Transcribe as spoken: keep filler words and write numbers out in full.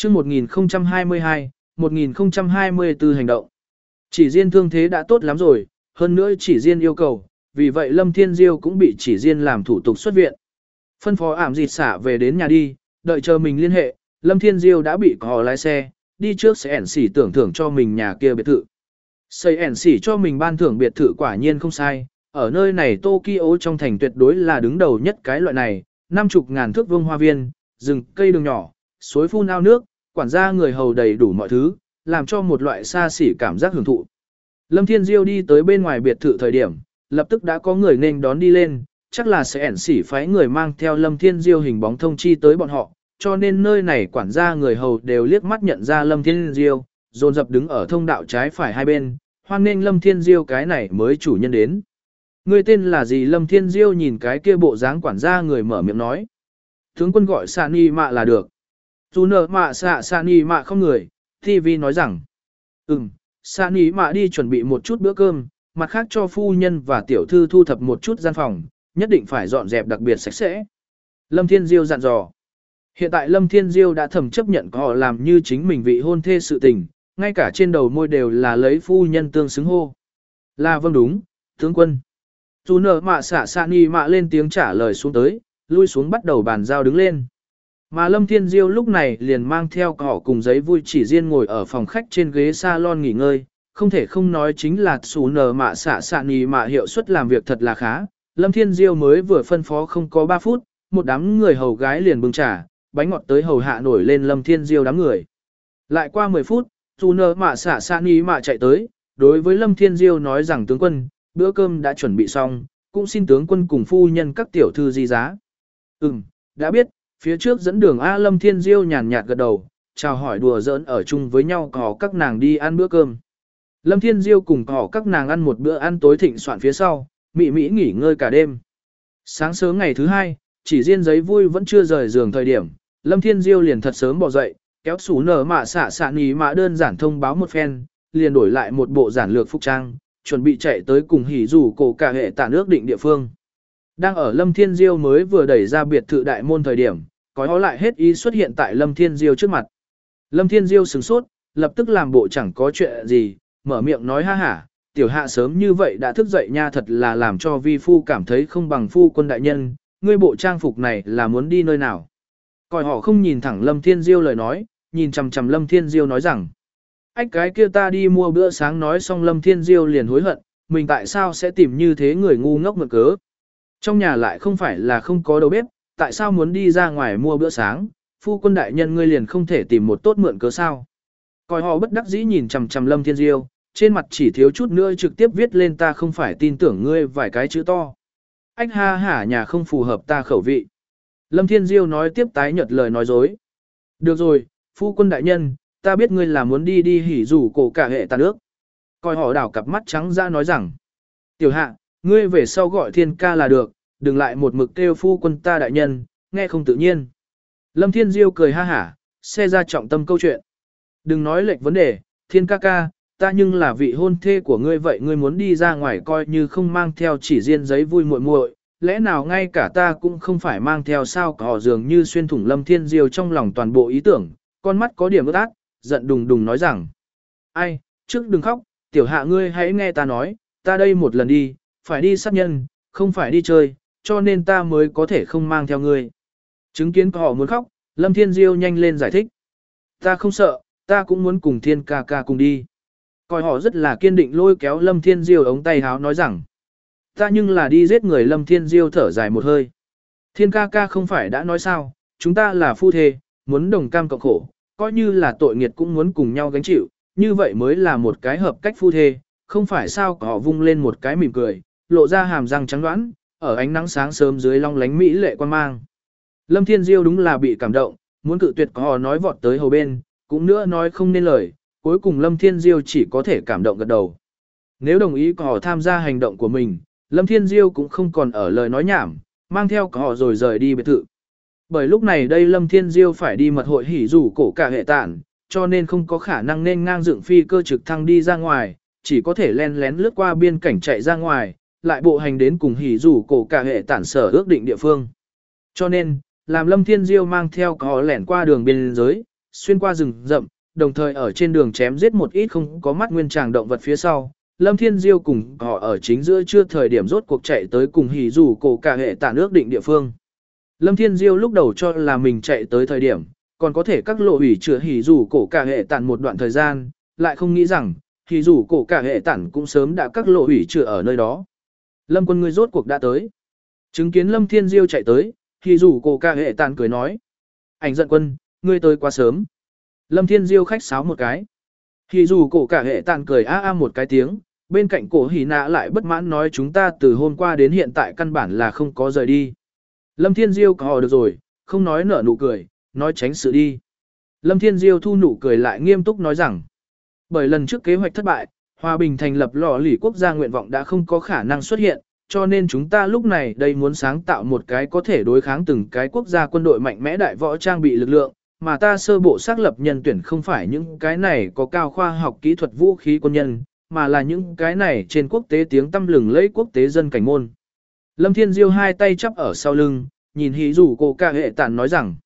chương một nghìn không trăm hai mươi hai, một nghìn không trăm hai mươi tư hành động. Chỉ riêng thương thế đã tốt lắm rồi, hơn nữa chỉ riêng yêu cầu, vì vậy Lâm Thiên Diêu cũng bị chỉ riêng làm thủ tục xuất viện. Phân phó ảm dịt xả về đến nhà đi, đợi chờ mình liên hệ, Lâm Thiên Diêu đã bị có lái xe, đi trước sẽ ẻn xỉ tưởng thưởng cho mình nhà kia biệt thự. Xây ẻn xỉ cho mình ban thưởng biệt thự quả nhiên không sai, ở nơi này Tokyo trong thành tuyệt đối là đứng đầu nhất cái loại này, năm chục ngàn thước vuông hoa viên, rừng cây đường nhỏ, suối phun ao nước, quản gia người hầu đầy đủ mọi thứ, làm cho một loại xa xỉ cảm giác hưởng thụ. Lâm Thiên Diêu đi tới bên ngoài biệt thự thời điểm, lập tức đã có người nên đón đi lên, chắc là sẽ ẻn xỉ phái người mang theo Lâm Thiên Diêu hình bóng thông chi tới bọn họ, cho nên nơi này quản gia người hầu đều liếc mắt nhận ra Lâm Thiên Diêu, dồn dập đứng ở thông đạo trái phải hai bên, hoan nghênh Lâm Thiên Diêu cái này mới chủ nhân đến. Người tên là gì? Lâm Thiên Diêu nhìn cái kia bộ dáng quản gia người mở miệng nói. Tướng quân gọi Sani Mạ là được. Dù nợ mạ xạ Sani Mạ không người, ti vi nói rằng. Ừm, Sani Mạ đi chuẩn bị một chút bữa cơm, mặt khác cho phu nhân và tiểu thư thu thập một chút gian phòng, nhất định phải dọn dẹp đặc biệt sạch sẽ. Lâm Thiên Diêu dặn dò. Hiện tại Lâm Thiên Diêu đã thầm chấp nhận họ làm như chính mình vị hôn thê sự tình, ngay cả trên đầu môi đều là lấy phu nhân tương xứng hô. Là vâng đúng, tướng quân. Dù nợ mạ xả xạ ni mạ lên tiếng trả lời xuống tới, lui xuống bắt đầu bàn giao đứng lên. Mà Lâm Thiên Diêu lúc này liền mang theo họ cùng giấy vui chỉ riêng ngồi ở phòng khách trên ghế salon nghỉ ngơi, không thể không nói chính là xù nợ mạ xả xạ ni mạ hiệu suất làm việc thật là khá. Lâm Thiên Diêu mới vừa phân phó không có ba phút, một đám người hầu gái liền bưng trà, bánh ngọt tới hầu hạ nổi lên Lâm Thiên Diêu đám người. Lại qua mười phút, dù nợ mạ xả xạ ni mạ chạy tới, đối với Lâm Thiên Diêu nói rằng tướng quân, bữa cơm đã chuẩn bị xong, cũng xin tướng quân cùng phu nhân các tiểu thư di giá. Ừm, đã biết, phía trước dẫn đường A. Lâm Thiên Diêu nhàn nhạt gật đầu, chào hỏi đùa giỡn ở chung với nhau có các nàng đi ăn bữa cơm. Lâm Thiên Diêu cùng có các nàng ăn một bữa ăn tối thịnh soạn phía sau, mị mỹ nghỉ ngơi cả đêm. Sáng sớm ngày thứ hai, chỉ riêng giấy vui vẫn chưa rời giường thời điểm, Lâm Thiên Diêu liền thật sớm bỏ dậy, kéo sủ nở mạ xạ xạ ní mạ đơn giản thông báo một phen, liền đổi lại một bộ giản lược phục trang, chuẩn bị chạy tới cùng hỉ rủ cổ cả hệ tản ước định địa phương. Đang ở Lâm Thiên Diêu mới vừa đẩy ra biệt thự đại môn thời điểm, có hó lại hết ý xuất hiện tại Lâm Thiên Diêu trước mặt. Lâm Thiên Diêu sửng sốt, lập tức làm bộ chẳng có chuyện gì, mở miệng nói ha hả, tiểu hạ sớm như vậy đã thức dậy nha, thật là làm cho vi phu cảm thấy không bằng phu quân đại nhân, ngươi bộ trang phục này là muốn đi nơi nào. Coi họ không nhìn thẳng Lâm Thiên Diêu lời nói, nhìn chằm chằm Lâm Thiên Diêu nói rằng, ách cái kia ta đi mua bữa sáng. Nói xong Lâm Thiên Diêu liền hối hận, mình tại sao sẽ tìm như thế người ngu ngốc mượn cớ. Trong nhà lại không phải là không có đầu bếp, tại sao muốn đi ra ngoài mua bữa sáng, phu quân đại nhân ngươi liền không thể tìm một tốt mượn cớ sao. Coi họ bất đắc dĩ nhìn chằm chằm Lâm Thiên Diêu, trên mặt chỉ thiếu chút nữa trực tiếp viết lên ta không phải tin tưởng ngươi vài cái chữ to. Ách ha hả nhà không phù hợp ta khẩu vị. Lâm Thiên Diêu nói tiếp tái nhật lời nói dối. Được rồi, phu quân đại nhân, ta biết ngươi là muốn đi đi hỉ rủ cổ cả hệ tàn ước. Coi họ đảo cặp mắt trắng ra nói rằng, tiểu hạ, ngươi về sau gọi thiên ca là được, đừng lại một mực kêu phu quân ta đại nhân, nghe không tự nhiên. Lâm Thiên Diêu cười ha hả, xe ra trọng tâm câu chuyện. Đừng nói lệch vấn đề, thiên ca ca, ta nhưng là vị hôn thê của ngươi, vậy ngươi muốn đi ra ngoài coi như không mang theo chỉ riêng giấy vui muội muội, lẽ nào ngay cả ta cũng không phải mang theo sao. Cỏ dường như xuyên thủng Lâm Thiên Diêu trong lòng toàn bộ ý tưởng, con mắt có điểm ướt át, giận đùng đùng nói rằng, ai, trước đừng khóc, tiểu hạ ngươi hãy nghe ta nói, ta đây một lần đi, phải đi sát nhân, không phải đi chơi, cho nên ta mới có thể không mang theo ngươi. Chứng kiến họ muốn khóc, Lâm Thiên Diêu nhanh lên giải thích, ta không sợ, ta cũng muốn cùng thiên ca ca cùng đi. Coi họ rất là kiên định lôi kéo Lâm Thiên Diêu ống tay háo nói rằng, ta nhưng là đi giết người. Lâm Thiên Diêu thở dài một hơi, thiên ca ca không phải đã nói sao, chúng ta là phu thê, muốn đồng cam cộng khổ, coi như là tội nghiệt cũng muốn cùng nhau gánh chịu, như vậy mới là một cái hợp cách phu thê, không phải sao. Họ vung lên một cái mỉm cười, lộ ra hàm răng trắng đoán, ở ánh nắng sáng sớm dưới long lánh mỹ lệ quan mang. Lâm Thiên Diêu đúng là bị cảm động, muốn cự tuyệt họ nói vọt tới hầu bên, cũng nữa nói không nên lời, cuối cùng Lâm Thiên Diêu chỉ có thể cảm động gật đầu. Nếu đồng ý họ tham gia hành động của mình, Lâm Thiên Diêu cũng không còn ở lời nói nhảm, mang theo họ rồi rời đi biệt thự. Bởi lúc này đây Lâm Thiên Diêu phải đi mật hội hỉ rủ cổ cả hệ tản, cho nên không có khả năng nên ngang dựng phi cơ trực thăng đi ra ngoài, chỉ có thể len lén lướt qua biên cảnh chạy ra ngoài, lại bộ hành đến cùng hỉ rủ cổ cả hệ tản sở ước định địa phương. Cho nên, làm Lâm Thiên Diêu mang theo họ lẻn qua đường biên giới, xuyên qua rừng rậm, đồng thời ở trên đường chém giết một ít không có mắt nguyên tràng động vật phía sau. Lâm Thiên Diêu cùng họ ở chính giữa chưa thời điểm rốt cuộc chạy tới cùng hỉ rủ cổ cả hệ tản ước định địa phương. Lâm Thiên Diêu lúc đầu cho là mình chạy tới thời điểm, còn có thể các lộ hủy chữa hỉ rủ cổ cả hệ tản một đoạn thời gian, lại không nghĩ rằng, hỉ rủ cổ cả hệ tản cũng sớm đã các lộ hủy chữa ở nơi đó. Lâm quân ngươi rốt cuộc đã tới. Chứng kiến Lâm Thiên Diêu chạy tới, hỉ rủ cổ cả hệ tản cười nói. Ảnh giận quân, ngươi tới quá sớm. Lâm Thiên Diêu khách sáo một cái. Hỉ rủ cổ cả hệ tản cười a a một cái tiếng, bên cạnh cổ hỉ nạ lại bất mãn nói chúng ta từ hôm qua đến hiện tại căn bản là không có rời đi. Lâm Thiên Diêu có được rồi, không nói nở nụ cười, nói tránh sự đi. Lâm Thiên Diêu thu nụ cười lại nghiêm túc nói rằng, bởi lần trước kế hoạch thất bại, hòa bình thành lập lò lỉ quốc gia nguyện vọng đã không có khả năng xuất hiện, cho nên chúng ta lúc này đây muốn sáng tạo một cái có thể đối kháng từng cái quốc gia quân đội mạnh mẽ đại võ trang bị lực lượng, mà ta sơ bộ xác lập nhân tuyển không phải những cái này có cao khoa học kỹ thuật vũ khí quân nhân, mà là những cái này trên quốc tế tiếng tăm lừng lẫy quốc tế dân cảnh môn. Lâm Thiên Diêu hai tay chắp ở sau lưng, nhìn hỉ rủ cổ cả hệ tản nói rằng,